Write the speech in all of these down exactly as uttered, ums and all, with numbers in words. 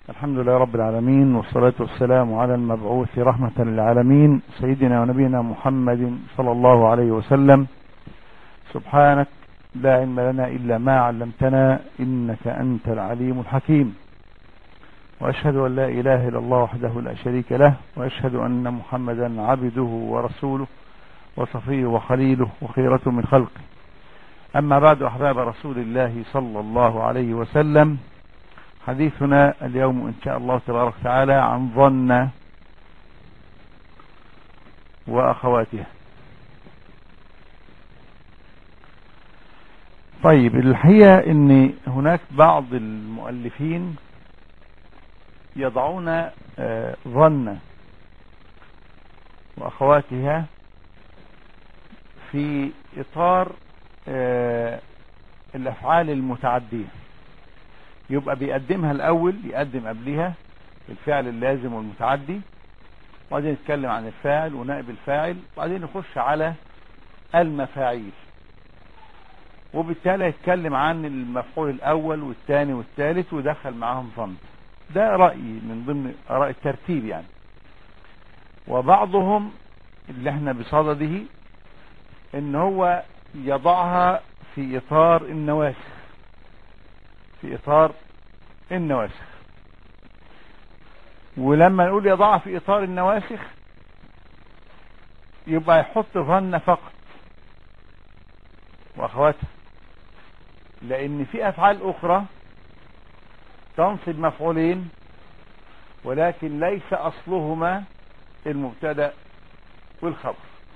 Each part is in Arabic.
الحمد لله رب العالمين، والصلاة والسلام على المبعوث رحمة للعالمين سيدنا ونبينا محمد صلى الله عليه وسلم. سبحانك لا علم لنا إلا ما علمتنا إنك أنت العليم الحكيم، وأشهد أن لا إله إلا الله وحده لا شريك له، وأشهد أن محمدا عبده ورسوله وصفيه وخليله وخيرته من خلقه. أما بعد، أحباب رسول الله صلى الله عليه وسلم، حديثنا اليوم إن شاء الله تبارك وتعالى عن ظن وأخواتها. طيب، الحقيقة أن هناك بعض المؤلفين يضعون ظن وأخواتها في إطار الأفعال المتعدية، يبقى بيقدمها الأول، يقدم قبلها الفعل اللازم والمتعدي، وبعدين يتكلم عن الفاعل ونائب الفاعل، وبعدين يخش على المفاعيل، وبالتالي يتكلم عن المفعول الأول والثاني والثالث ويدخل معهم ظن. ده رأي من ضمن آراء الترتيب يعني. وبعضهم اللي احنا بصدده ان هو يضعها في إطار النواسخ، في إطار النواسخ. ولما نقول يضعها في إطار النواسخ يبقى يحط ظن فقط وأخواتها، لأن في أفعال أخرى تنصب مفعولين ولكن ليس أصلهما المبتدأ والخبر.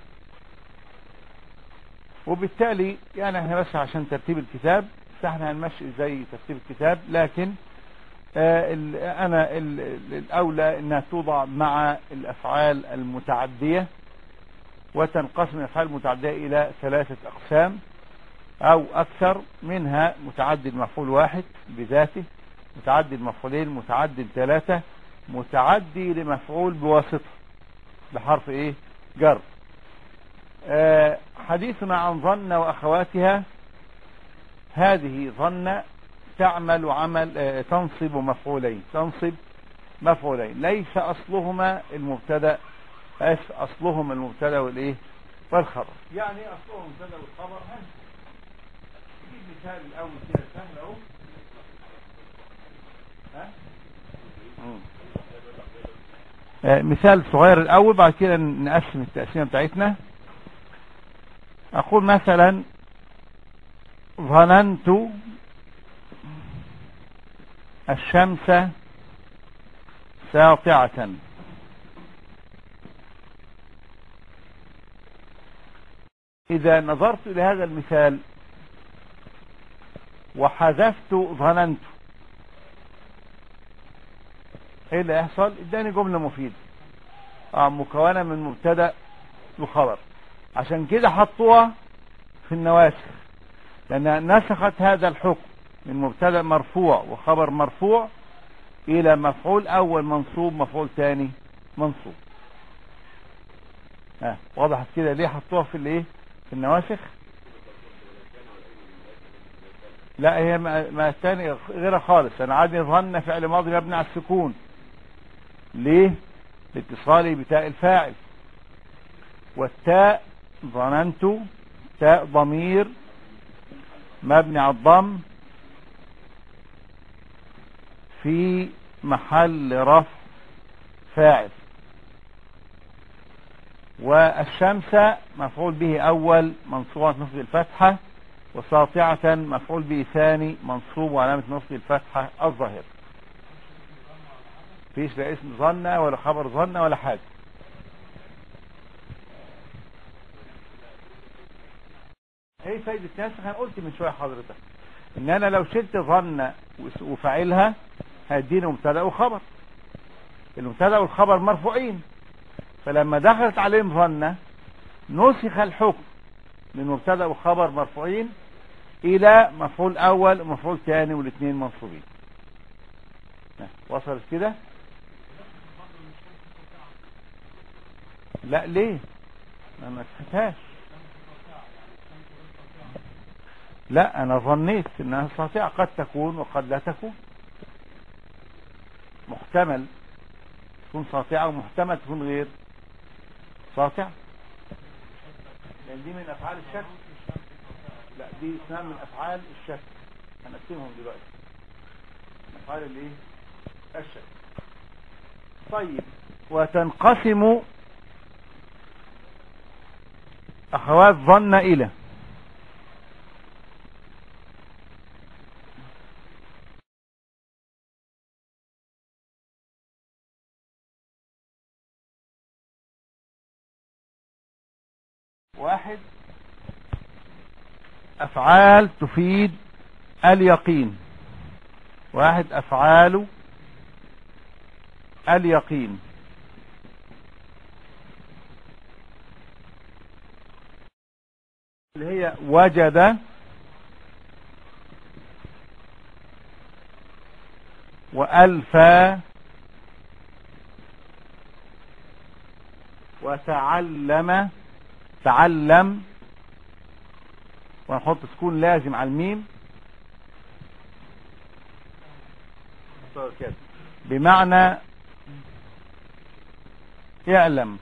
وبالتالي يعني احنا بس عشان ترتيب الكتاب، فاحنا هنمشي زي ترتيب الكتاب، لكن آه انا الاولى انها توضع مع الافعال المتعدية، وتنقسم الافعال المتعدية الى ثلاثة اقسام او اكثر منها: متعدي المفعول واحد بذاته، متعدي المفعولين، متعدي ثلاثة، متعدي لمفعول بواسطة بحرف ايه؟ جر. آه حديثنا عن ظن واخواتها. هذه ظن تعمل عمل آه تنصب مفعولين، تنصب مفعولين ليس اصلهما المبتدا، اصلهم المبتدا والايه والخبر. يعني اصلهم المبتدا والخبر. نجيب مثال الاول كده سهل اهو. ها آه مثال صغير الاول، بعد كده نقسم التقسيمه بتاعتنا. اقول مثلا: ظننت الشمس ساطعة. إذا نظرت إلى هذا المثال وحذفت ظننت، إيه اللي يحصل؟ اداني جملة مفيدة آه مكونة من مبتدأ وخبر. عشان كده حطوها في النواسخ، لأنها نسخت هذا الحكم من مبتدأ مرفوع وخبر مرفوع إلى مفعول أول منصوب مفعول ثاني منصوب. ها وضحت كده ليه حطوها في الايه؟ في النواسخ؟ لا، هي ما الثاني غيرها خالص. أنا عادي ظن فعل ماضي مبني على السكون. ليه؟ لاتصالي بتاء الفاعل، والتاء ظننت تاء ضمير مبني على الضم في محل رفع فاعل، والشمس مفعول به أول منصوب على نصب الفتحة، وساطعة مفعول به ثاني منصوب وعلامة نصب الفتحة الظاهرة. فيش لا اسم ظن ولا خبر ظن ولا حاجة. ايه فايدة ناسخ؟ انا قلت من شوية حضرتك ان انا لو شلت ظن وفاعلها هيديني مبتدا وخبر. المبتدا والخبر مرفوعين، فلما دخلت عليهم ظن نسخ الحكم من مبتدا وخبر مرفوعين الى مفعول اول ومفعول ثاني والاثنين منصوبين. وصلت كده؟ لا، ليه؟ انا ما سمعتهاش. لا، انا ظنيت انها ساطعة، قد تكون وقد لا تكون. محتمل تكون ساطعة ومحتمل تكون غير ساطعة، لأن دي من أفعال الشك. لا دي اسمها من أفعال الشك، هنقسمهم دلوقتي من أفعال الايه الشك. طيب وتنقسم أخوات ظن إلى واحد أفعال تفيد اليقين، واحد أفعال اليقين اللي هي وجد وألفى وتعلم، تعلم ونحط سكون لازم على الميم بمعنى يعلم،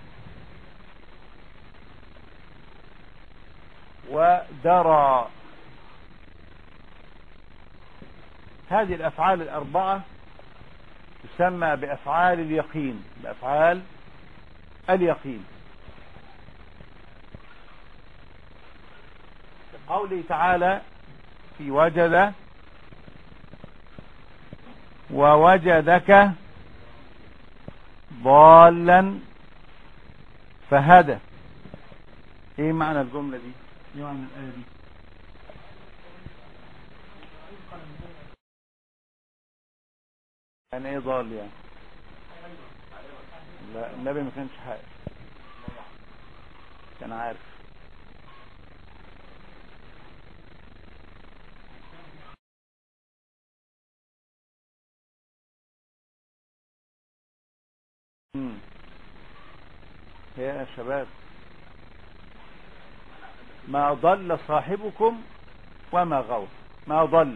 ودرى. هذه الأفعال الأربعة تسمى بأفعال اليقين، بأفعال اليقين. قوله تعالى في وجد ووجدك ضالا فهدى. ايه معنى الجملة دي؟ ايه معنى الآية دي؟ يعني ايه ضال يعني؟ لا النبي ما كانش حائر، كان عارف. مم. يا شباب ما ضل صاحبكم وما غوى، ما ضل.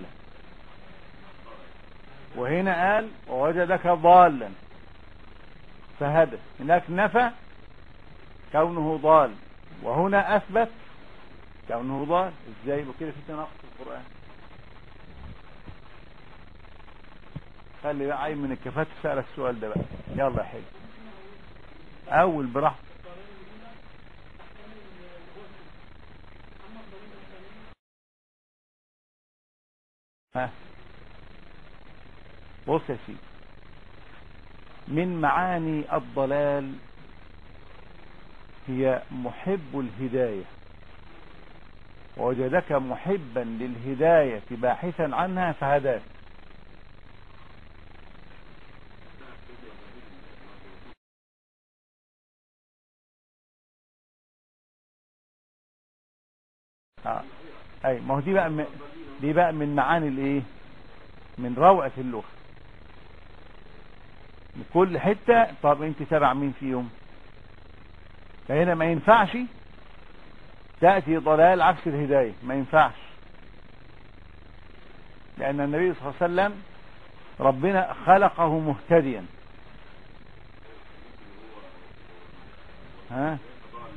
وهنا قال ووجدك ضالا فهدى، هناك نفى كونه ضال وهنا أثبت كونه ضال. ازاي وكده في تناقض في القرآن؟ خلي بقى عين من الكفات تسأل السؤال ده بقى. يلا يا حلو أول براحتك. ها بص يا سيدي، من معاني الضلال هي محب الهداية، ووجدك محبا للهداية باحثا عنها فهداك. آه. اي ما هو دي بقى م... دي بقى من معاني الايه، من روعة اللغة. من كل حتة. طب انت تبع مين فيهم؟ فهنا ما ينفعش تأتي ضلال عكس الهداية، ما ينفعش، لأن النبي صلى الله عليه وسلم ربنا خلقه مهتديا. ها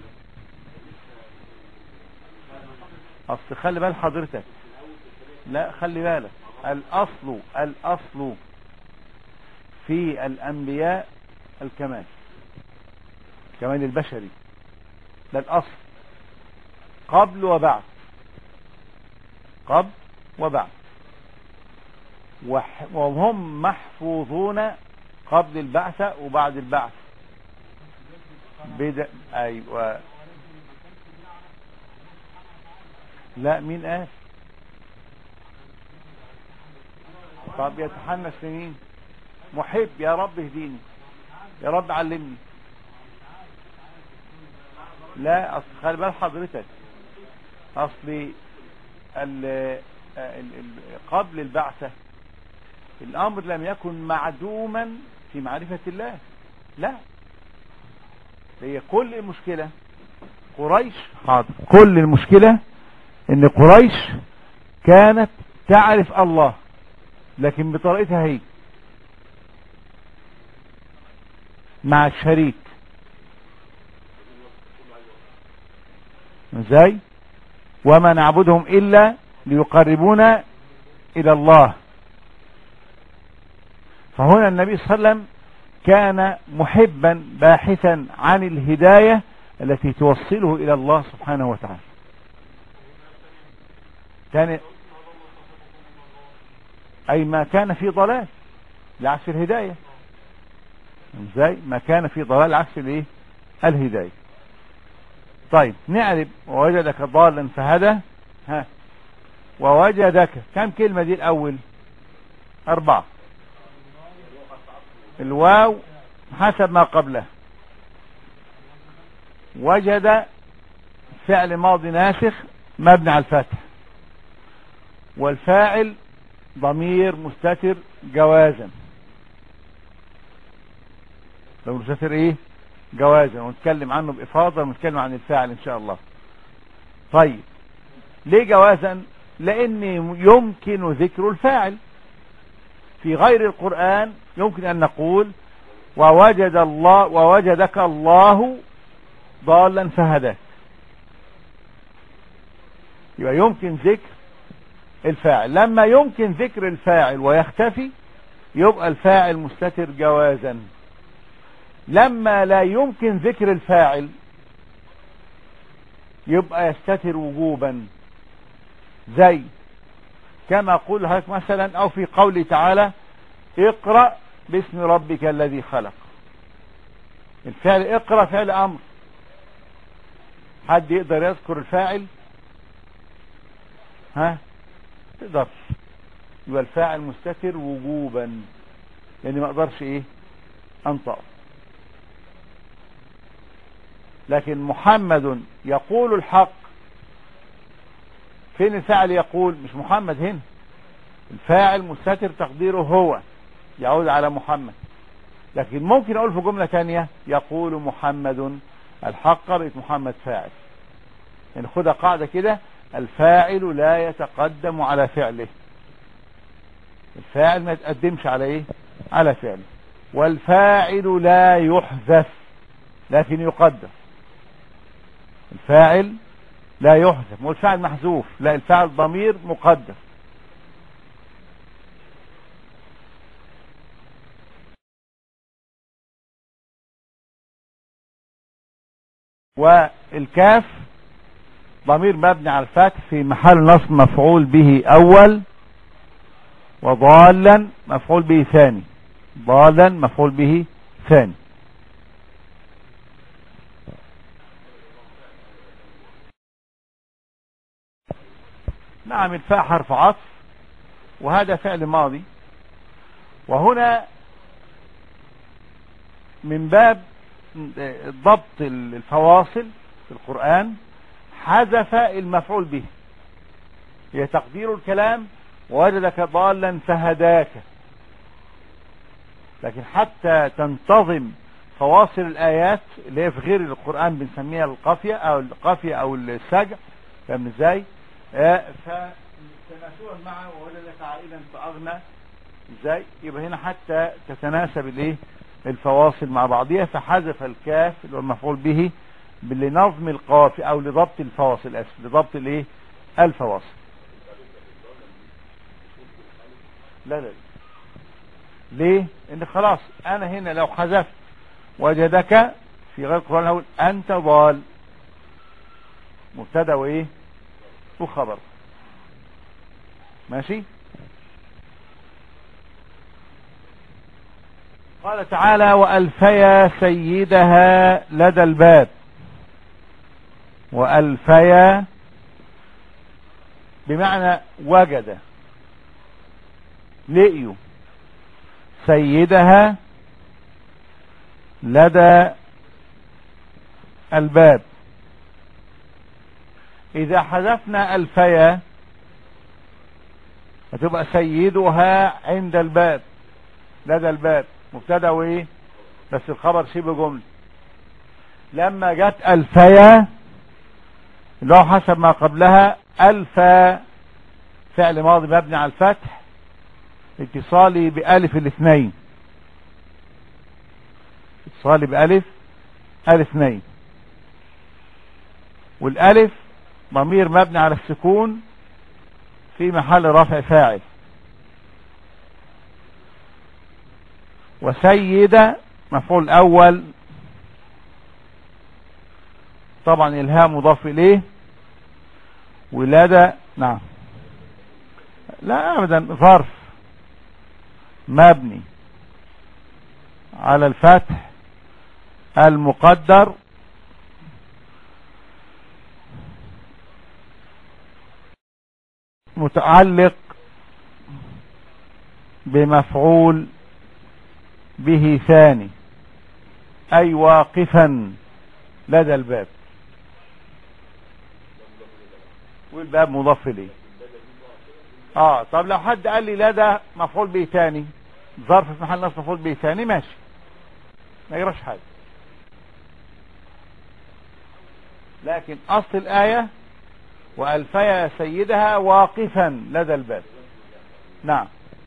اصل خلي بال حضرتك، لا خلي بالك، الاصل الاصل في الانبياء الكمال، كمال البشري، ده الاصل قبل وبعد، قبل وبعد، وهم محفوظون قبل البعثة وبعد البعث. بدأ ايوه. لا مين قال؟ طب يتحنس لمين؟ محب، يا رب اهديني، يا رب علمني. لا اصل خلي بال حضرتك، اصل قبل البعثة الامر لم يكن معدوما في معرفة الله، لا، هي كل المشكلة قريش. حاضر. كل المشكلة ان قريش كانت تعرف الله لكن بطريقتها هي، مع الشريك. ازاي؟ وما نعبدهم إلا ليقربونا إلى الله. فهنا النبي صلى الله عليه وسلم كان محبا باحثا عن الهداية التي توصله إلى الله سبحانه وتعالى. كان أي ما كان في ضلال لعكس الهداية. ازاي؟ ما كان في ضلال عكس الايه؟ الهداية. طيب نعرف ووجدك ضالا فهدى. ها، ووجدك كم كلمة دي الأول؟ أربعة. الواو حسب ما قبله. وجد فعل ماضي ناسخ مبني على الفتح، والفاعل ضمير مستتر جوازا. لو مستتر ايه؟ جوازا، ونتكلم عنه بإفاضة ونتكلم عن الفاعل ان شاء الله. طيب ليه جوازا؟ لان يمكن ذكر الفاعل في غير القرآن. يمكن ان نقول ووجد الله ووجدك الله ضالا فهداك، يبقى يمكن ذكر الفاعل. لما يمكن ذكر الفاعل ويختفي يبقى الفاعل مستتر جوازا. لما لا يمكن ذكر الفاعل يبقى يستتر وجوبا، زي كما قول هيك مثلا، او في قوله تعالى اقرأ باسم ربك الذي خلق. الفعل اقرأ فعل امر، حد يقدر يذكر الفاعل؟ ها، تقدرش. يبقى الفاعل مستتر وجوبا لان ما اقدرش ايه؟ انطق. لكن محمد يقول الحق، فين الفاعل يقول؟ مش محمد هنا. الفاعل مستتر تقديره هو، يعود على محمد. لكن ممكن اقول في جملة تانية يقول محمد الحق، بقت محمد فاعل. يعني خدها قاعدة كده، الفاعل لا يتقدم على فعله. الفاعل ما يتقدمش على ايه؟ على فعله. والفاعل لا يحذف لكن يقدر. الفاعل لا يحذف، مو الفاعل محذوف، لا، الفاعل ضمير مقدر. والكاف ضمير مبني على الفتح في محل نصب مفعول به اول، وضالا مفعول به ثاني. ضالا مفعول به ثاني. نعم، الفاء حرف عطف وهذا فعل ماضي. وهنا من باب ضبط الفواصل في القرآن حذف المفعول به، هي تقدير الكلام ووجدك ضالا فهداك. لكن حتى تنتظم فواصل الآيات اللي هي في غير القرآن بنسميها القافية أو القافية أو السجع، فاهم ازاي؟ آه فتناسبا معه ووجدك عائلا فأغنى. ازاي؟ يبقى هنا حتى تتناسب الايه؟ الفواصل مع بعضها، فحذف الكاف اللي هو المفعول به لنظم القافية او لضبط الفواصل، اسف، لضبط الايه؟ الفواصل. لا لا ليه؟ ان خلاص انا هنا لو حذفت وجدك في غير القرآن اقول انت ضال، مبتدا وايه؟ وخبر. ماشي. قال تعالى وألفيا سيدها لدى الباب. وألفيا بمعنى وجد، لقيوا سيدها لدى الباب. إذا حذفنا ألفيا هتبقى سيدها عند الباب، لدى الباب، مبتدا وايه؟ بس الخبر شبه جمله. لما جت ألفيا اللي هو حسب ما قبلها ألفا فعل ماضي مبني على الفتح اتصالي بألف الاثنين، صالب ألف ألف اثنين، والألف ضمير مبني على السكون في محل رفع فاعل. وسيدة مفعول أول، طبعا الهاء مضاف إليه. ولادة نعم لا أبدا، ظرف مبني على الفتح المقدر متعلق بمفعول به ثاني، أي واقفا لدى الباب، والباب مضاف إليه. اه طب لو حد قال لي لدى مفعول به ثاني، ظرف في محل نصب مفعول به ثاني، ماشي ما يجراش حاجة، لكن أصل الآية وألفيا سيدها واقفا لدى الباب. نعم.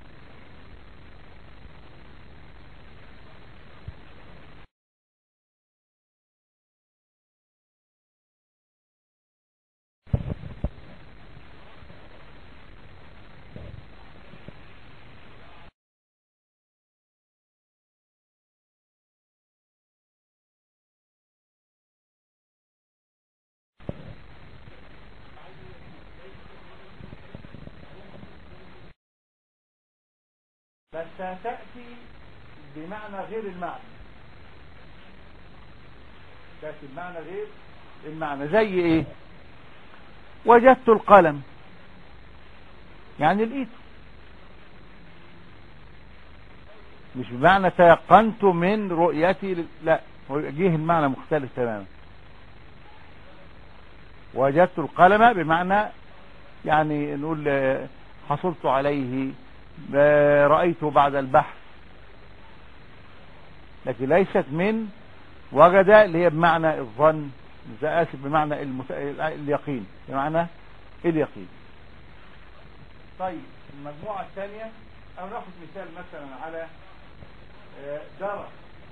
بس هتأتي بمعنى غير المعنى، تأتي بمعنى غير المعنى. زي ايه؟ وجدت القلم، يعني لقيته، مش بمعنى تيقنت من رؤيتي، لا، جه المعنى مختلف تماما. وجدت القلم بمعنى يعني نقول حصلت عليه، رأيته بعد البحث، لكن ليست من وجد اللي هي بمعنى الظن، آسف بمعنى المت... اليقين، بمعنى اليقين. طيب المجموعة الثانية، أو ناخذ مثال مثلا على درى.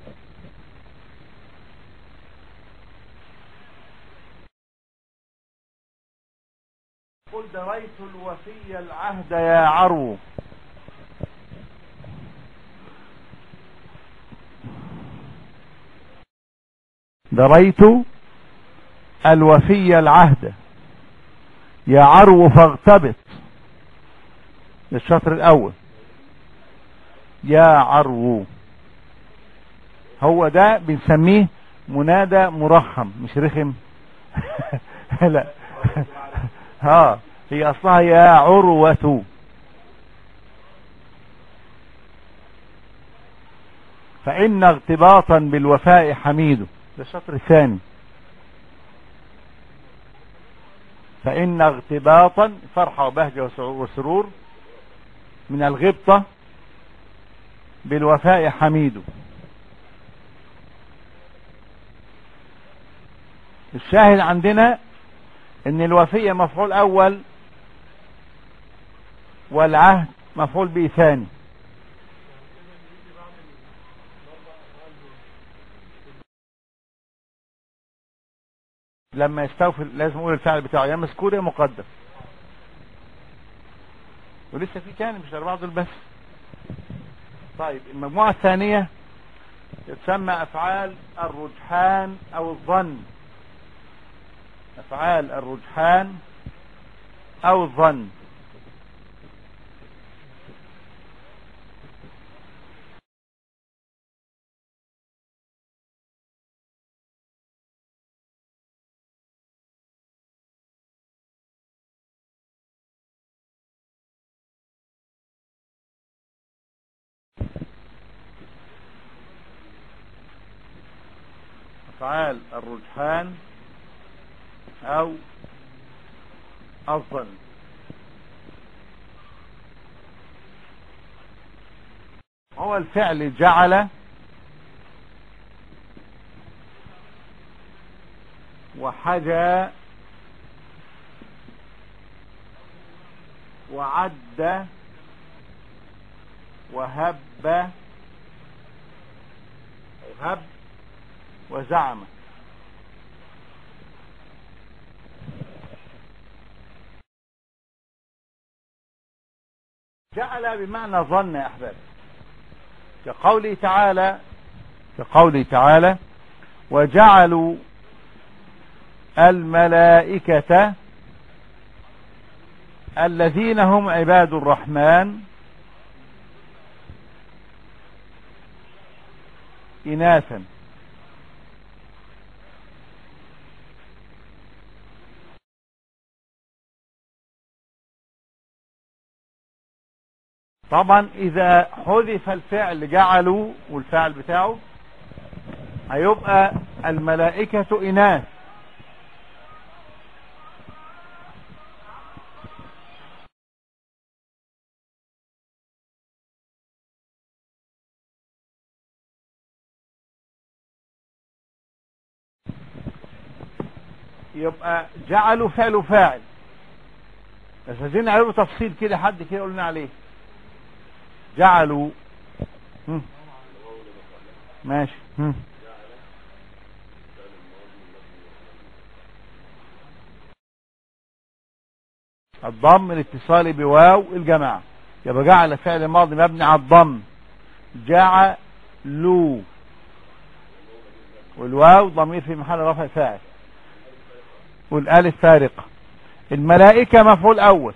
قل دريت الوفي العهد يا عرو. دريت الوفي العهد يا عرو فاغتبط، الشطر الأول يا عرو، هو ده بنسميه منادى مرخم مش رخم. لا ها هي اصلها يا عروة. فإن اغتباطا بالوفاء حميد، ده الشطر الثاني. فإن اغتباطا فرحة وبهجة وسرور من الغبطة بالوفاء حميد. الشاهد عندنا ان الوفية مفعول اول والعهد مفعول به ثاني. لما يستوفي لازم نقول الفعل بتاعه يا مذكور يا مقدر، ولسه في تاني مش اربعة دول بس. طيب المجموعة الثانية تسمى افعال الرجحان او الظن، افعال الرجحان او الظن. افعال الرجحان او الظن. هو الفعل جعل وحجى وعد وهب وهب وزعم. جعل بمعنى ظن يا أحباب، كقوله تعالى كقوله تعالى وجعلوا الملائكة الذين هم عباد الرحمن إناثا. طبعا إذا حذف الفعل جعلوا والفعل بتاعه هيبقى الملائكة إناث، يبقى جعلوا فعل فاعل. بس عايزين نعرفه تفصيل كده، حد كده يقول لنا عليه. جعلوا هم. ماشي هم. الضم الاتصالي بواو الجماعة، يبقى جعل فعل ماضي مبني على الضم، جعلوا، والواو ضمير في محل رفع فاعل، والالف فارقة. الملائكة مفعول اول،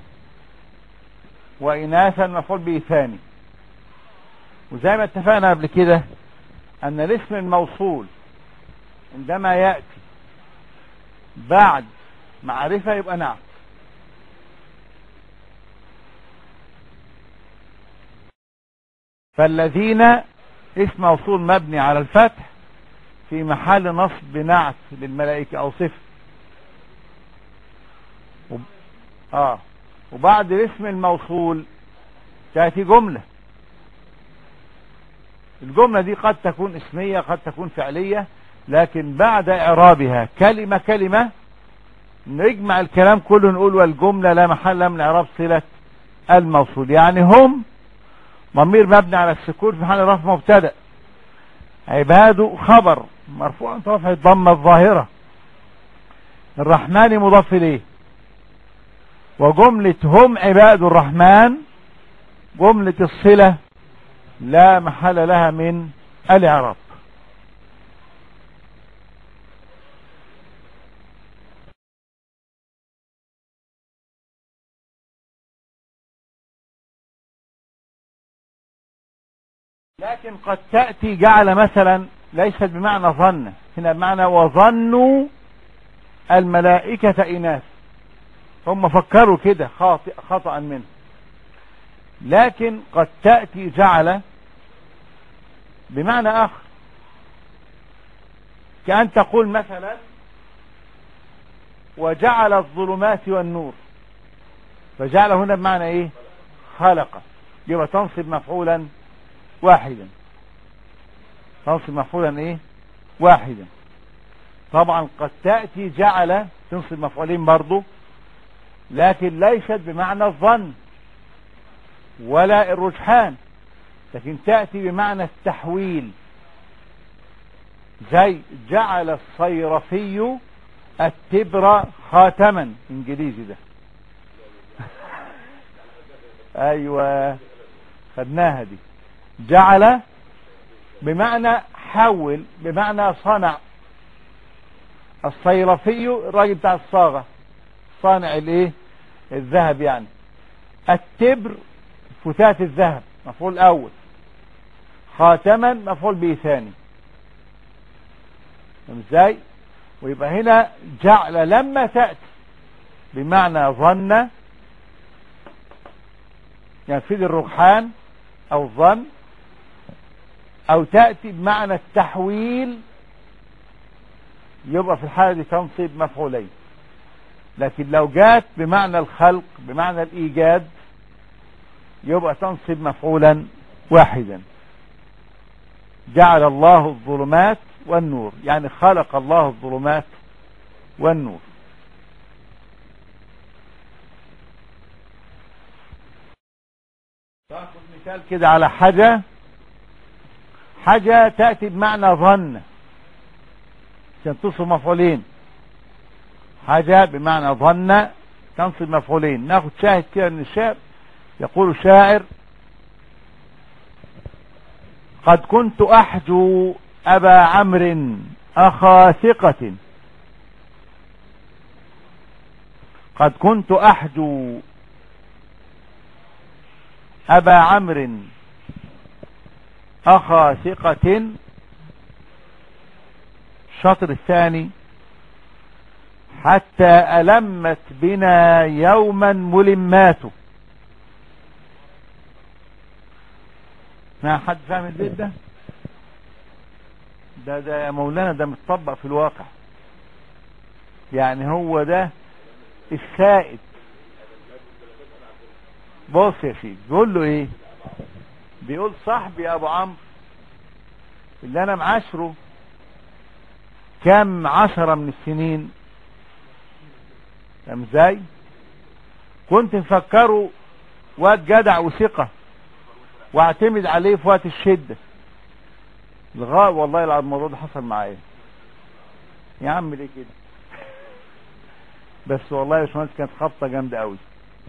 وإناثا مفعول به ثاني. وزي ما اتفقنا قبل كده أن الاسم الموصول عندما يأتي بعد معرفة يبقى نعت. فالذين اسم موصول مبني على الفتح في محل نصب نعت للملائكة أو صفر. آه وبعد الاسم الموصول تأتي جملة. الجملة دي قد تكون اسمية قد تكون فعلية، لكن بعد إعرابها كلمة كلمة نجمع الكلام كله نقول والجملة لا محل من إعراب صلة الموصول. يعني هم ضمير مبني على السكون في محل رفع مبتدأ، عباد خبر مرفوع رفع الضمة الظاهرة، الرحمن مضاف إليه، وجملة هم عباد الرحمن جملة الصلة لا محل لها من الإعراب. لكن قد تأتي جعل مثلا ليست بمعنى ظن، هنا بمعنى وظنوا الملائكة إناث، هم فكروا كده خاطئ خطأ منه. لكن قد تأتي جعل بمعنى آخر، كأن تقول مثلا وجعل الظلمات والنور، فجعل هنا بمعنى ايه؟ خلق، يبقى تنصب مفعولا واحدا، تنصب مفعولا ايه؟ واحدا. طبعا قد تأتي جعل تنصب مفعولين برضو، لكن ليست بمعنى الظن ولا الرجحان، لكن تأتي بمعنى التحويل، زي جعل الصيرفي التبر خاتما، انجليزي ده. ايوه خدناها دي. جعل بمعنى حول، بمعنى صنع. الصيرفي الراجل بتاع الصاغة، صانع الايه؟ الذهب يعني. التبر فتاة الذهب مفعول اول، خاتما مفعول به ثاني. ازاي؟ ويبقى هنا جعل لما تأتي بمعنى ظن ينفذ الرجحان او الظن، او تأتي بمعنى التحويل، يبقى في الحالة دي تنصب مفعولين. لكن لو جات بمعنى الخلق بمعنى الايجاد يبقى تنصب مفعولا واحدا. جعل الله الظلمات والنور، يعني خلق الله الظلمات والنور. تاخذ مثال كده على حاجة، حاجة تأتي بمعنى ظن، عشان تصل مفعولين. حاجة بمعنى ظن تنصب مفعولين. ناخد شاهد كده من الشعر. يقول الشاعر: قد كنت أحجو أبا عمرو أخا ثقة، قد كنت أحجو أبا عمرو أخا ثقة. الشطر الثاني: حتى ألمت بنا يوما ملماته. ما حد فاهم البيت ده؟ ده ده يا مولانا ده متطبق في الواقع. يعني هو ده السائد. بص يا سيدي بيقول له ايه؟ بيقول: صاحبي ابو عمرو اللي انا معاشره كم عشرة من السنين، فاهم ازاي؟ كنت مفكره واد جدع وثقة واعتمد عليه في وقت الشدة، لغاية والله العظيم الموضوع ده حصل معايا. يا عم ليه كده؟ بس والله يا باشمهندس كانت خبطة جامدة قوي.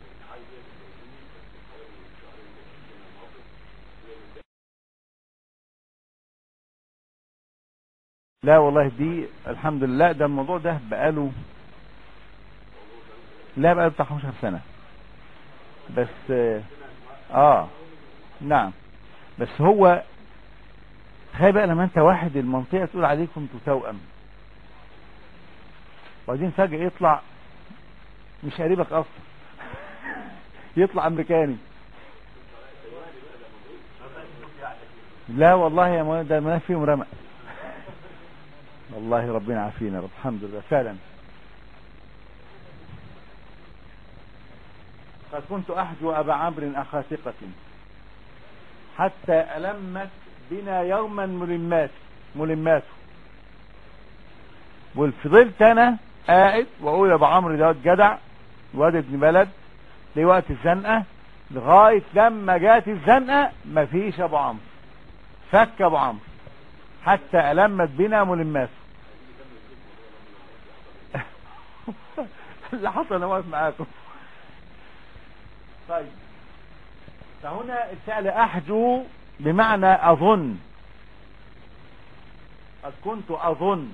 لا والله دي الحمد لله، ده الموضوع ده بقاله لا بقاله بتاع خمستاشر سنة بس. اه نعم. بس هو تخيل بقى لما انت واحد المنطقة تقول عليكم انتوا توأم، وبعدين فجأة يطلع مش قريبك اصلا يطلع امريكاني. لا والله يا مولانا ده ما فيهم رمق والله ربنا عافينا رب. الحمد لله فعلا. قد كنت أحجو أبا عمرو أخا ثقة حتى ألمت بنا يوما ملمات ملماته. والفضلت أنا قاعد وأقول أبا عمرو ده جدع واد ابن بلد ليه وقت الزنقة، لغاية لما جات الزنقة مفيش أبو عمرو، فك أبو عمرو حتى ألمت بنا ملماته. اللي حصل أنا واقف معاكم. طيب فهنا الفعل أحجو بمعنى أظن. قد كنت أظن،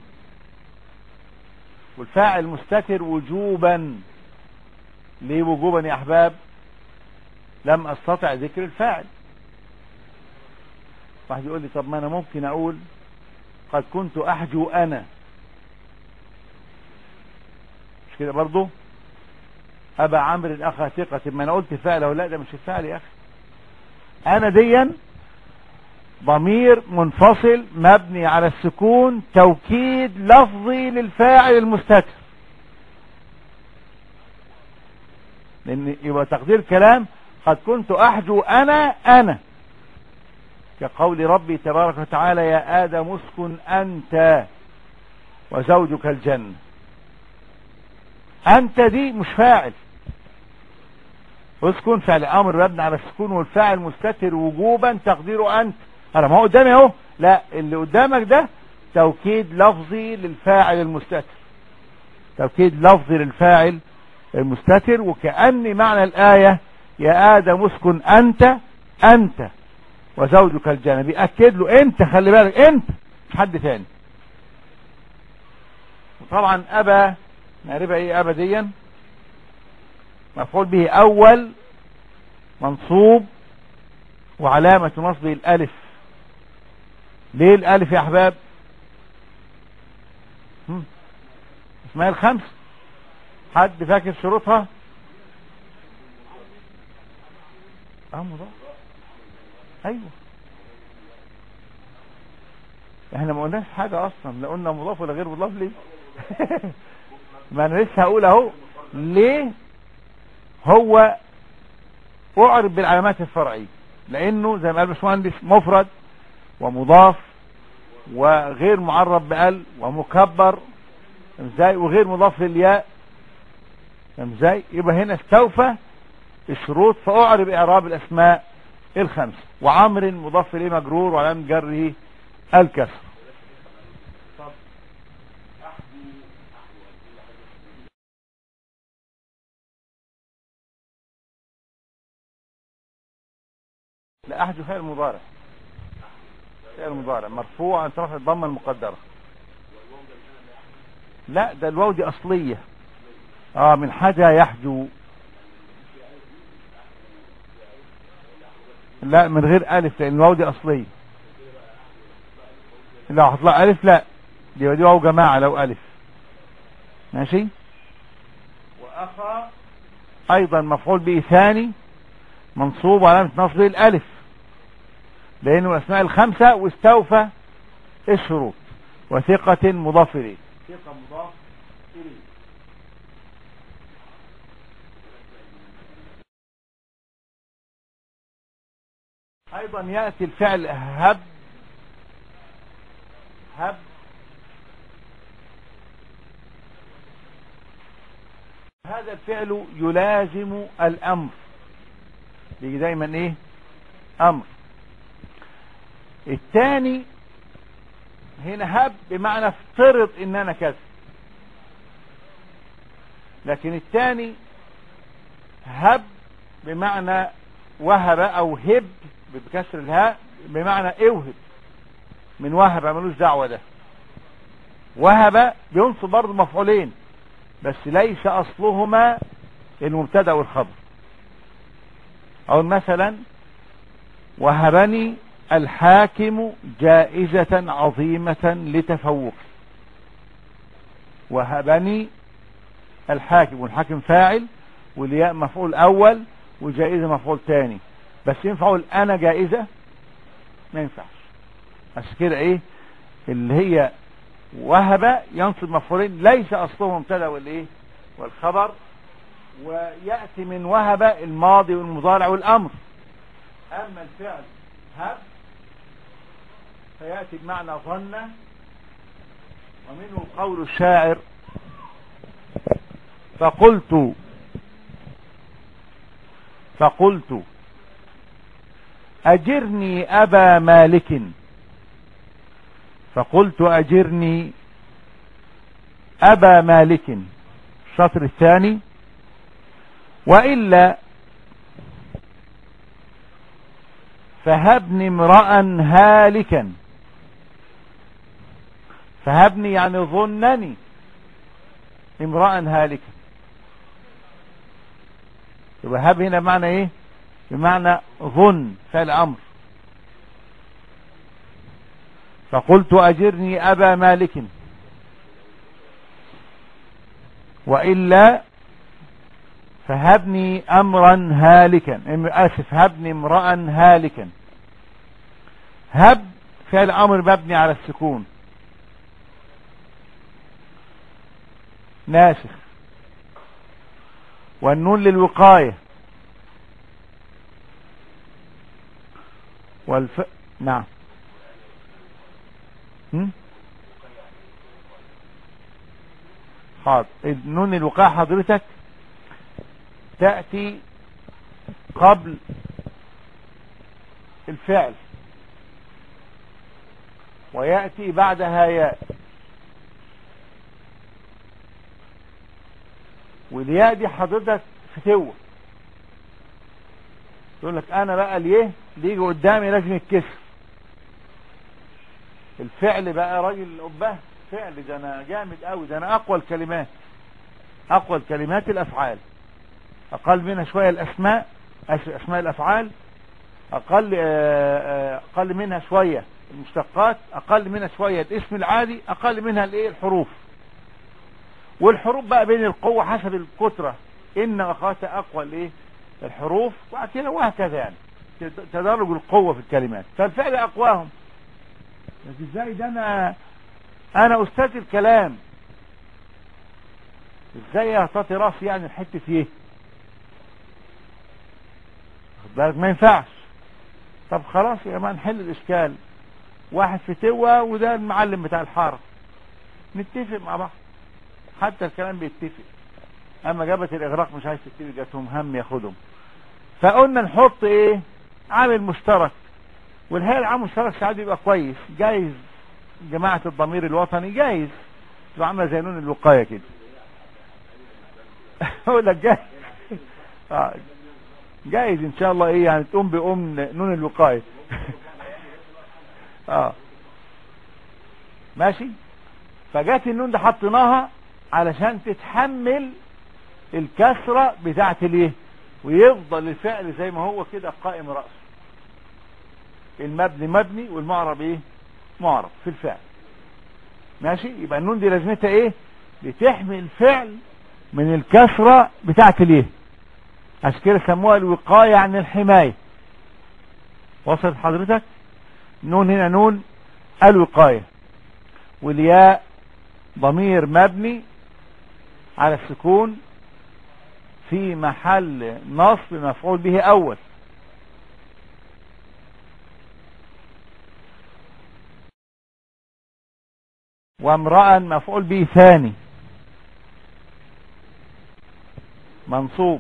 والفاعل مستتر وجوبا. ليه وجوبا يا أحباب؟ لم أستطع ذكر الفاعل. واحد يقول لي طب ما أنا ممكن أقول قد كنت أحجو أنا، مش كده برضو؟ أبا عمرو أخا ثقة، ما أنا قلت فعل ولا ده مش الفعل يا أخي. أنا ديا ضمير منفصل مبني على السكون، توكيد لفظي للفاعل المستتر، لأن يبقى تقدير كلام قد كنت أحجو أنا أنا، كقول ربي تبارك وتعالى: يا آدم اسكن أنت وزوجك الجنة. أنت دي مش فاعل، اسكن فعل أمر مبني على السكون والفاعل مستتر وجوبا تقديره أنت. أنا ما هو قدامي أهو، لا اللي قدامك ده توكيد لفظي للفاعل المستتر، توكيد لفظي للفاعل المستتر. وكأن معنى الآية يا آدم اسكن أنت أنت وزوجك الجنة، بيأكد له أنت، خلي بالك أنت مش حد ثاني. وطبعا أبا نعرفها إيه؟ أبا ديا مفعول به أول منصوب وعلامة نصبه الألف. ليه الألف يا أحباب؟ اسمها الخمس، حد فاكر شروطها؟ اه مضاف. ايوه احنا ما قلناش حاجة اصلا، لا قلنا مضاف ولا غير مضاف. ليه؟ ما انا لسه هقول اهو ليه هو اعرب بالعلامات الفرعية، لانه زي ما قال باشمهندس مفرد ومضاف وغير معرب بال ومكبر ازاي وغير مضاف للياء ازاي، يبقى هنا استوفى الشروط فاعرب اعراب الاسماء الخمسة. وعمر مضاف اليه مجرور وعلامة جره الكسر. لا احجو فعل مضارع، فعل مضارع مرفوع عن طرف الضمه المقدره. لا ده الواو دي اصليه. اه من حاجه يحجو. لا من غير الف لان الواو دي اصليه. لو هطلع الف لا دي دي واو جماعه لو الف. ماشي. واخا ايضا مفعول به ثاني منصوب علامه نصبه الالف لانه الاسماء الخمسه واستوفى الشروط. وثقه مضاف اليه. ثقه مضاف اليه. ايضا ياتي الفعل هب. هب هذا الفعل يلازم الامر، بيجي دايما ايه امر. الثاني هنا هب بمعنى افترض ان انا كذا، لكن الثاني هب بمعنى وهب او هب بكسر الهاء بمعنى اوهب من وهب ملوش دعوه. ده وهب بينصب برضه مفعولين بس ليس اصلهما المبتدا والخبر. او مثلا وهبني الحاكم جائزة عظيمة لتفوقي. وهبني الحاكم، والحاكم فاعل والياء مفعول اول وجائزة مفعول تاني، بس ينفع اقول انا جائزة؟ ما ينفعش. بس كده ايه اللي هي وهب ينصب مفعولين ليس اصله مبتدا والايه والخبر، وياتي من وهب الماضي والمضارع والامر. اما الفعل هب فياتي بمعنى ظن، ومنه قول الشاعر فقلت فقلت اجرني ابا مالك. فقلت اجرني ابا مالك. الشطر الثاني والا فهبني امرأ هالكا. فهبني يعني ظنني امرأ هالكا. يبقى هب هنا بمعنى ايه؟ بمعنى ظن فعل امر. فقلت اجرني ابا مالك. والا فهبني امرا هالكا. اسف هبني امرأ هالكا. هب فعل امر مبني على السكون ناسخ، والنون للوقاية، والف نعم حاضر. النون الوقاية حضرتك تأتي قبل الفعل ويأتي بعدها ياء، والياء دي حضرتك فتوة. يقول لك انا بقى اليه اللي يجي قدامي لازم يتكسر. الفعل بقى راجل أباه فعل، ده انا جامد قوي، ده انا اقوى الكلمات، اقوى الكلمات الافعال، اقل منها شوية الاسماء اسماء الافعال، اقل اقل منها شوية المشتقات، اقل منها شوية الاسم العادي، اقل منها الايه الحروف. والحروف بقى بين القوة حسب الكترة، ان اخوات اقوى الايه الحروف، وبعد كده وهكذا يعني تدرج القوة في الكلمات. فالفعل اقواهم. بس ازاي ده انا انا استاذ الكلام، ازاي يعطي راسي يعني الحته فيه؟ خد بالك ما ينفعش. طب خلاص يا جماعه نحل الاشكال، واحد في توه وده المعلم بتاع الحاره، نتفق مع بعض حتى الكلام بيتفق. اما جابت الاغراق مش عايز تتفق، جاتهم هم ياخدهم. فقلنا نحط ايه عامل مشترك، والهيئه العام مشترك ساعات بيبقى كويس، جايز جماعه الضمير الوطني جايز تبقى عامله زي نون الوقايه كده. اقول لك جايز اه جايز ان شاء الله ايه يعني تقوم بأم نون الوقاية. اه ماشي. فجات النون ده حطيناها علشان تتحمل الكسرة بتاعت الايه، ويفضل الفعل زي ما هو كده قائم رأسه. المبني مبني والمعرب ايه، معرب في الفعل. ماشي. يبقى النون دي لازمتها ايه، بتحمي الفعل من الكسرة بتاعت الايه، عشان كده سموها الوقاية عن الحماية. وصلت حضرتك؟ نون هنا نون الوقاية. والياء ضمير مبني على السكون في محل نصب مفعول به اول. وامرأ مفعول به ثاني منصوب.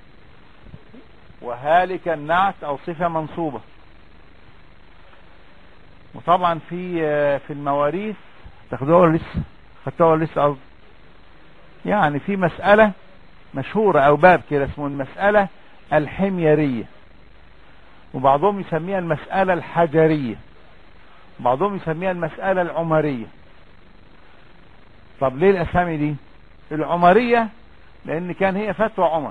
وهالك النعت او صفة منصوبة. وطبعا في في المواريث تاخدوها ولا لسه؟ خدتوها ولا لسه؟ قصدي يعني في مسألة مشهورة او باب كده اسمه المسألة الحميرية، وبعضهم يسميها المسألة الحجرية، بعضهم يسميها المسألة العمرية. طب ليه الاسامي دي؟ العمرية لان كان هي فتوى عمر،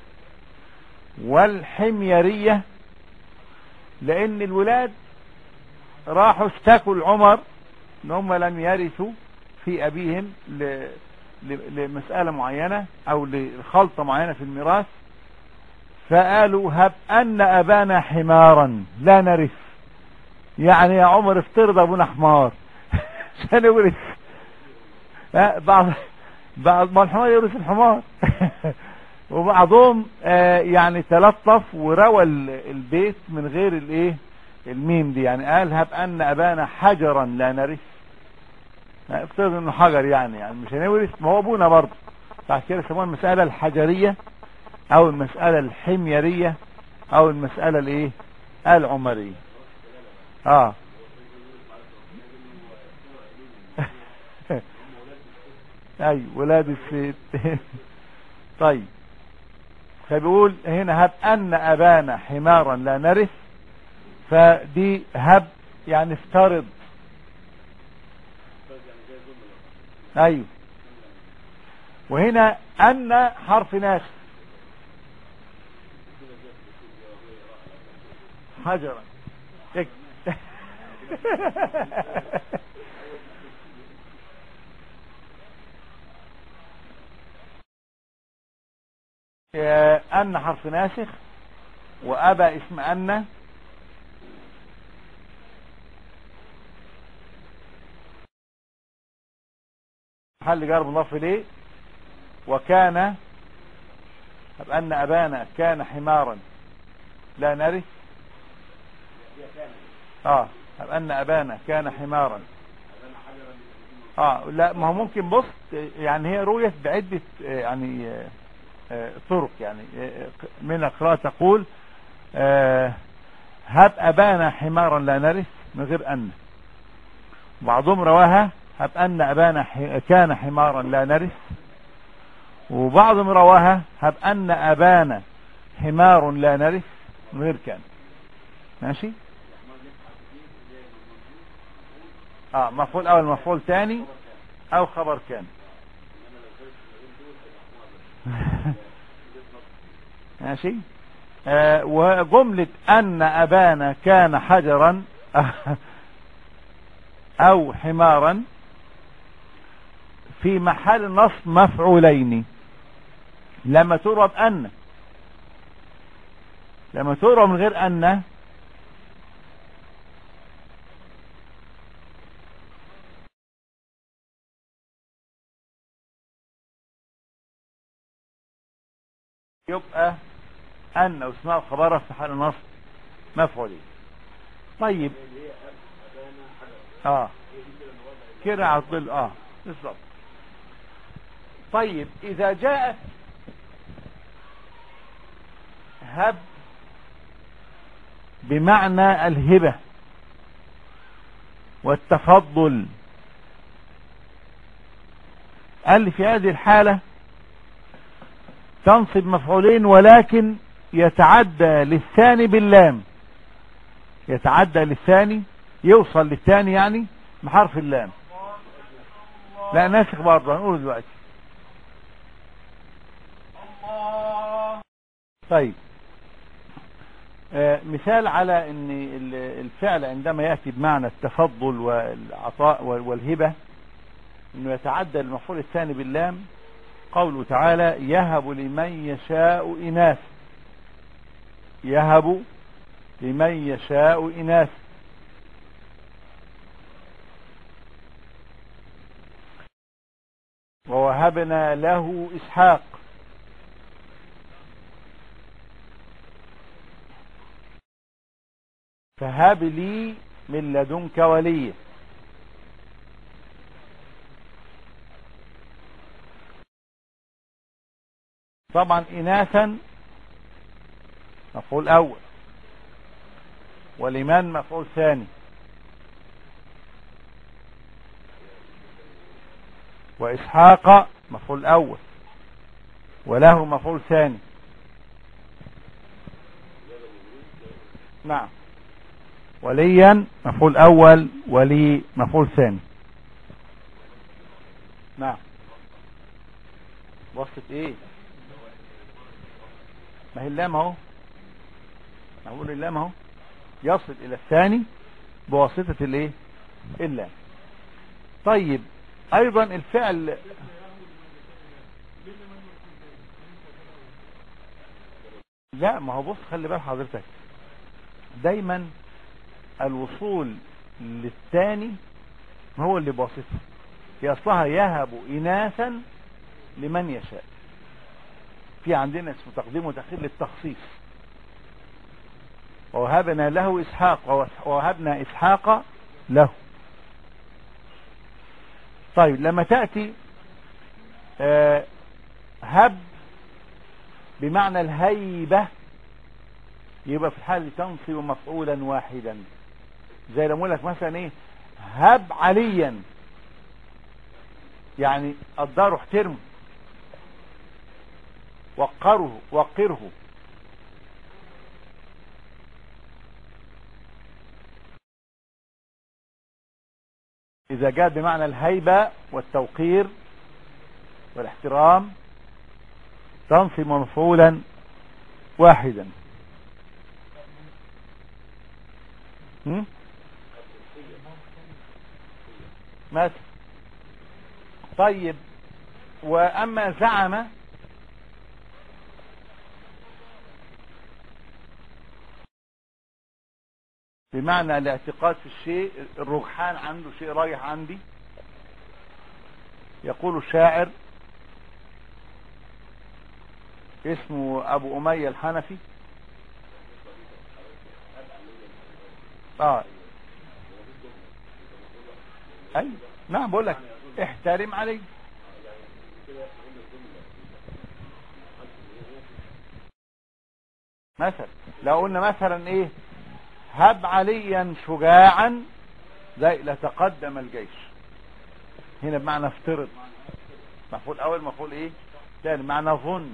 والحميرية لان الولاد راحوا اشتكوا العمر ان هم لم يرثوا في ابيهم ل... لمسألة معينة او لخلطة معينة في الميراث، فقالوا هب ان ابانا حمارا لا نرث. يعني يا عمر افترض ابونا حمار عشان يورث. بعض بعض ما الحمار يورث الحمار. وبعضهم آه يعني تلطف وروى البيت من غير الايه الميم دي، يعني قال هب ان ابانا حجرا لا نرث. افترض انه حجر يعني يعني مش هنورث، ما هو ابونا برضه. بعد كده سموها المسألة الحجرية او المسألة الحميرية او المسألة الايه العمرية. اه اي ولاد الست. طيب فبيقول هنا هب ان ابانا حمارا لا نرث، فدي هب يعني افترض. ايوه. وهنا ان حرف ناسخ حجرا. ان حرف ناسخ، وابى اسم ان، محل جر مضاف اليه. وكان هب ان ابانا كان حمارا لا نرث. اه هب ان ابانا كان حمارا. اه لا ما هو ممكن بص يعني هي رؤية بعدة يعني آه طرق. يعني آه من القراءة تقول آه هب ابانا حمارا لا نرث من غير ان. بعضهم رواها هب ان ابانا كان حمارا لا نرث، وبعضهم رواها هب ان ابانا حمار لا نرث من غير كان. ماشي. اه مفعول اول مفعول ثاني او خبر كان. ماشي. آه وجملة ان ابانا كان حجرا او حمارا في محل نصب مفعولين. لما تروى بأن، لما تروى من غير أن يبقى أن واسمها خبرها في حال نصب مفعولين. طيب اه كده عطل اه بالظبط. طيب إذا جاءت هب بمعنى الهبة والتفضل، قال لي في هذه الحالة تنصب مفعولين ولكن يتعدى للثاني باللام، يتعدى للثاني يوصل للثاني يعني بحرف اللام. لا ناسخ برضه هنقوله دلوقتي. طيب آه مثال على ان الفعل عندما يأتي بمعنى التفضل والعطاء والهبة انه يتعدى المفعول الثاني باللام، قوله تعالى يهب لمن يشاء إناث، يهب لمن يشاء إناث. ووهبنا له إسحاق، فهب لي من لدنك وليا. طبعا إناثا مفعول أول، ولمن مفعول ثاني، وإسحاق مفعول أول وله مفعول ثاني. نعم. وليا مفعول أول ولي مفعول ثاني. نعم. وصفة ايه؟ ما هي اللام اهو، اقول اللام اهو يصل الى الثاني بواسطة الايه؟ اللام. طيب ايضا الفعل لا، ما هو بص خلي بال حضرتك، دايما الوصول للثاني هو اللي بواسطه. هي اصلها يهب اناثا لمن يشاء، في عندنا اسمه تقديم وتأخير للتخصيص. ووهبنا له إسحاق، ووهبنا إسحاق له. طيب لما تأتي آه هب بمعنى الهيبة، يبقى في الحال تنصب مفعولا واحدا، زي لما اقول لك مثلا ايه هب عليا، يعني قدره احترمه وقره وقره. إذا جاء بمعنى الهيبة والتوقير والاحترام تنصب مفعولا واحدا. مثلا طيب، وأما زعم بمعنى الاعتقاد في الشيء، الرجحان عنده شيء رايح عندي. يقول الشاعر اسمه ابو امية الحنفي، اه اي نعم بقول لك احترم علي. مثلا لو قلنا مثلا ايه هب عليا شجاعا زي لتقدم الجيش، هنا بمعنى افترض، مفعول اول مفعول ايه تاني، معنى ظن.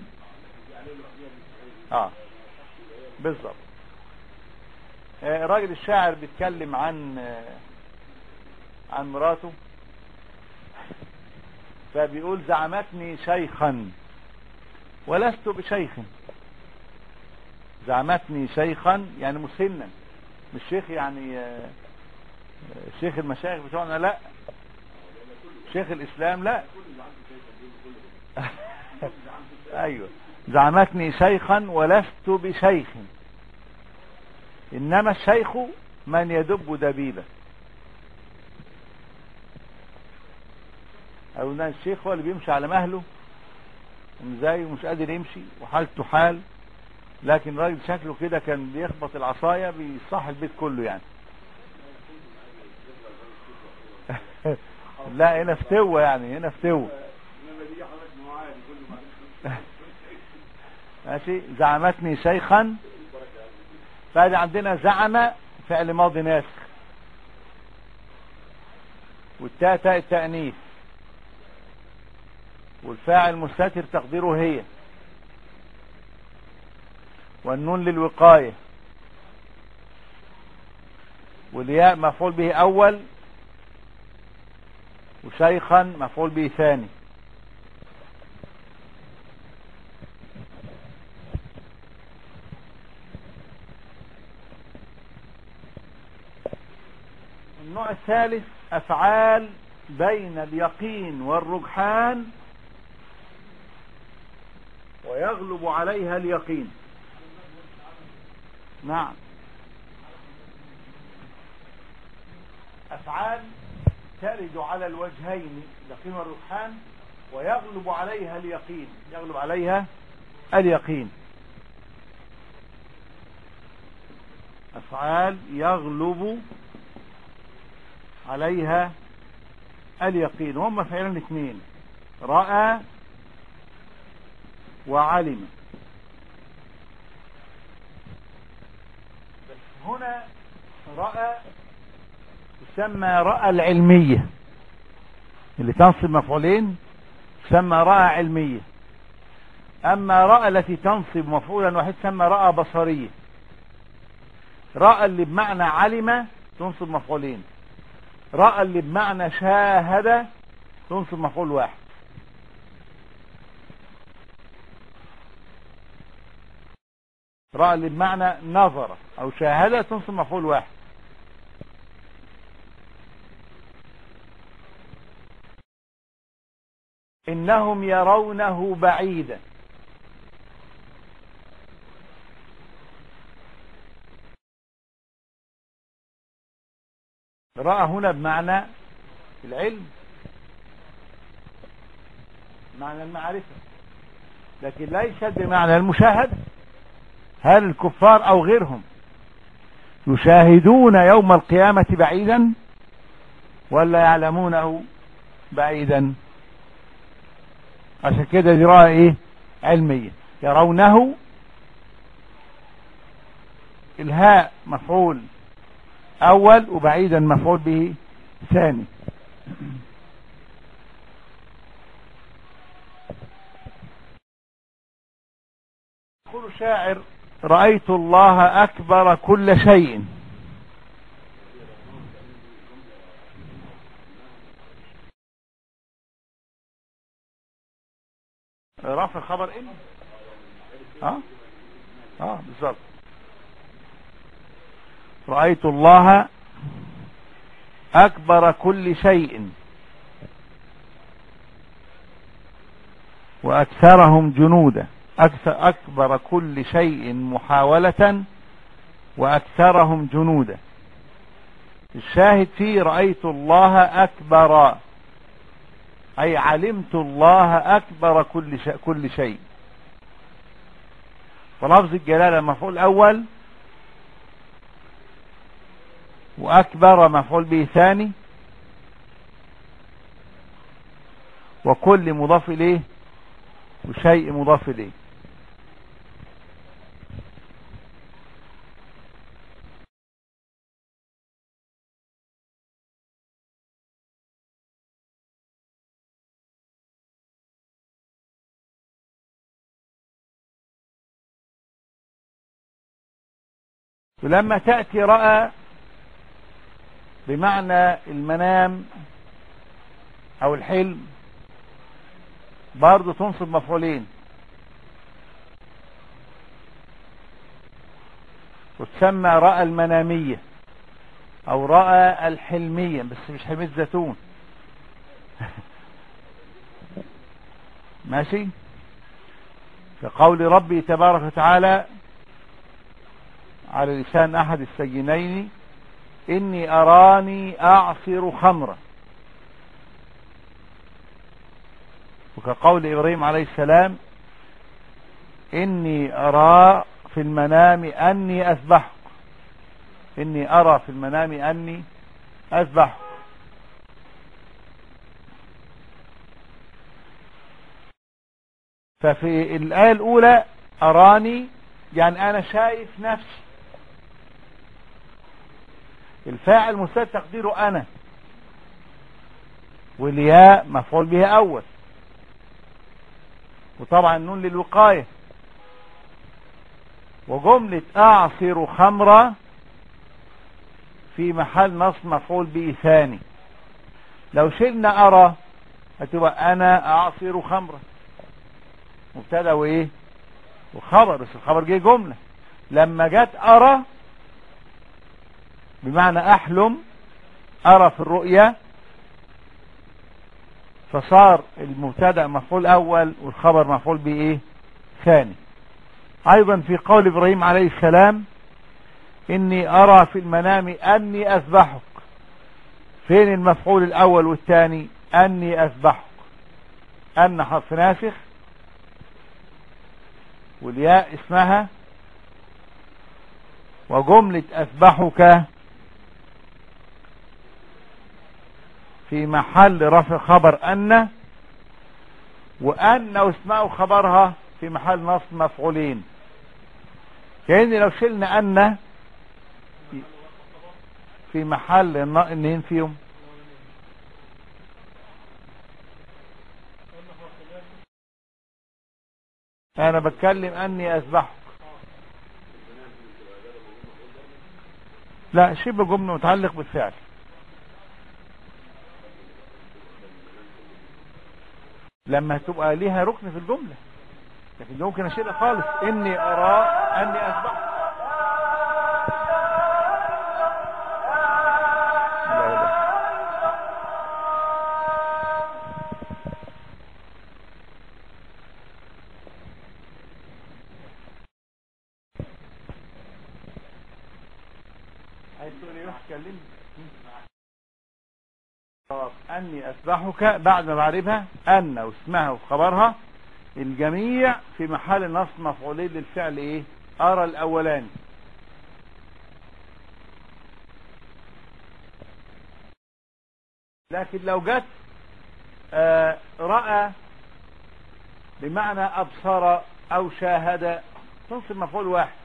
اه بالظبط. آه راجل الشاعر بيتكلم عن آه عن مراته، فبيقول زعمتني شيخا ولست بشيخ. زعمتني شيخا يعني مسنا، مش شيخ يعني آه شيخ المشايخ بتوعنا، لا شيخ الاسلام لا. ايوه زعمتني شيخا ولست بشيخ، انما الشيخ من يدب دبيبه. او ان الشيخ هو اللي بيمشي على مهله ازاي ومش قادر يمشي وحالته حال، لكن راجل شكله كده كان بيخبط العصايه بيصح البيت كله يعني. لا هنا فتوه يعني، هنا فتوه. ماشي. زعمتني شيخا، فهذا عندنا زعم فعل ماضي ناسخ، والتاء تاء التأنيث، والفاعل مستتر تقديره هي، والنون للوقاية، والياء مفعول به أول، وشيخا مفعول به ثاني. النوع الثالث أفعال بين اليقين والرجحان ويغلب عليها اليقين. نعم، أفعال ترد على الوجهين اليقين والرجحان ويغلب عليها اليقين، يغلب عليها اليقين. أفعال يغلب عليها اليقين، هم فعلان اثنين، رأى وعلم. بس هنا رأى تسمى رأى العلمية، اللي تنصب مفعولين تسمى رأى علمية. أما رأى التي تنصب مفعولا واحد تسمى رأى بصرية. رأى اللي بمعنى علم تنصب مفعولين، رأى اللي بمعنى شاهد تنصب مفعول واحد. رأى اللي بمعنى نظر أو شاهد تنصب مفعول واحد. إنهم يرونه بعيدا. رأى هنا بمعنى العلم، معنى المعرفة، لكن ليست بمعنى المشاهدة. هل الكفار أو غيرهم يشاهدون يوم القيامة بعيدا ولا يعلمونه بعيدا؟ عشان كده دي رأى ايه؟ علمية. يرونه، الهاء مفعول اول وبعيدا مفعول به ثاني. يقول الشاعر: رأيت الله أكبر كل شيء. رفع خبر إن اه اه بالظبط. رأيت الله أكبر كل شيء وأكثرهم جنودا. أكثر أكبر كل شيء محاولة وأكثرهم جنودا. الشاهد فيه رأيت الله أكبر، أي علمت الله أكبر كل شيء كل شيء. ولفظ الجلالة مفعول أول، وأكبر مفعول به ثاني، وكل مضاف إليه وشيء مضاف إليه. ولما تأتي رأى بمعنى المنام أو الحلم برضو تنصب مفعولين وتسمى رأى المنامية أو رأى الحلمية، بس مش حلمية زيتون. ماشي. كقول ربي تبارك وتعالى على لسان أحد السجينين: إني أراني أعصر خمرا. وكقول إبراهيم عليه السلام: إني أرى في المنام أني أذبحك. إني أرى في المنام أني أذبحك. ففي الآية الأولى أراني يعني أنا شايف نفسي، الفاعل مستتر تقديره أنا، والياء مفعول به أول، وطبعا النون للوقاية. وجملة أعصر خمرة في محل نصب مفعول به ثاني. لو شلنا أرى هتبقى أنا أعصر خمرة، مبتدا وإيه وخبر، بس الخبر جه جملة. لما جت أرى بمعنى أحلم، أرى في الرؤية، فصار المبتدا مفعول أول والخبر مفعول به إيه ثاني. أيضا في قول إبراهيم عليه السلام إني أرى في المنام أني أذبحك، فين المفعول الأول والثاني؟ أني أذبحك، أن حرف ناسخ والياء اسمها، وجملة أذبحك في محل رفع خبر أن، وأن اسمها خبرها في محل نصب مفعولين. كأن لو شلنا أن في محل النين فيهم، أنا بتكلم أني أذبحك، لا شبه جملة متعلق بالفعل. لما تبقى ليها ركن في الجملة، لكن ممكن أشيلها خالص، إني أرى أني أذبحك. أني أذبحك بعد ما بعرفها أن واسمها وخبرها، الجميع في محل نصب مفعولين للفعل إيه أرى الأولاني. لكن لو جت آه رأى بمعنى أبصر أو شاهد تنصب مفعول واحد،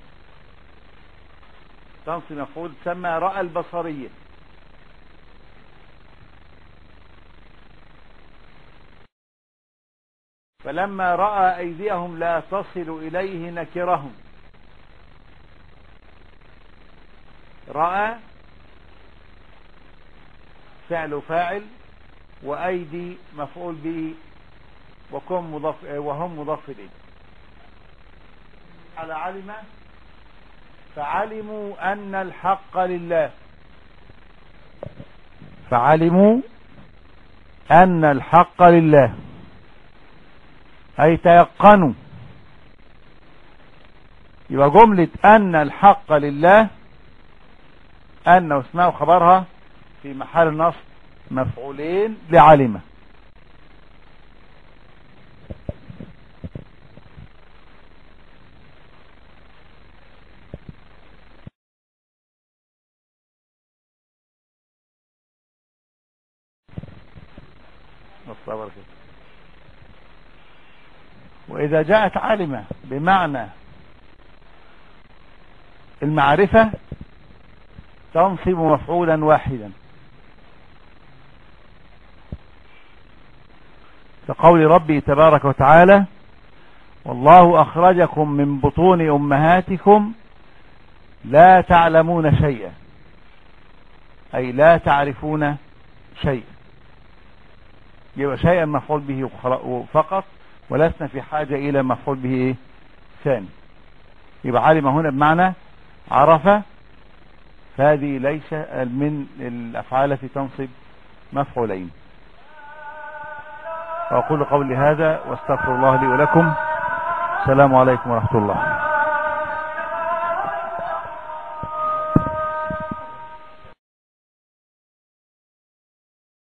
تنصب مفعول تسمى رأى البصرية. فلما رأى أيديهم لا تصل إليه نكرهم، رأى فعل فاعل، وأيدي مفعول به، وكم مضاف وهم مضاف إليه. على علم فعلموا أن الحق لله، فعلموا أن الحق لله أي تيقنوا. يبقى جملة أن الحق لله أن واسمها وخبرها في محل نصب مفعولين لعلمة. الصبر كده. وإذا جاءت علمة بمعنى المعرفة تنصب مفعولا واحدا، كقول ربي تبارك وتعالى والله أخرجكم من بطون أمهاتكم لا تعلمون شيئا، أي لا تعرفون شيئا. يبقى شيئا مفعول به فقط، ولسنا في حاجة إلى مفعول به إيه؟ ثاني. يبقى علم هنا بمعنى عرف، فهذه ليس من الأفعال التي تنصب مفعولين. وأقول قولي هذا واستغفر الله لي ولكم. السلام عليكم ورحمة الله.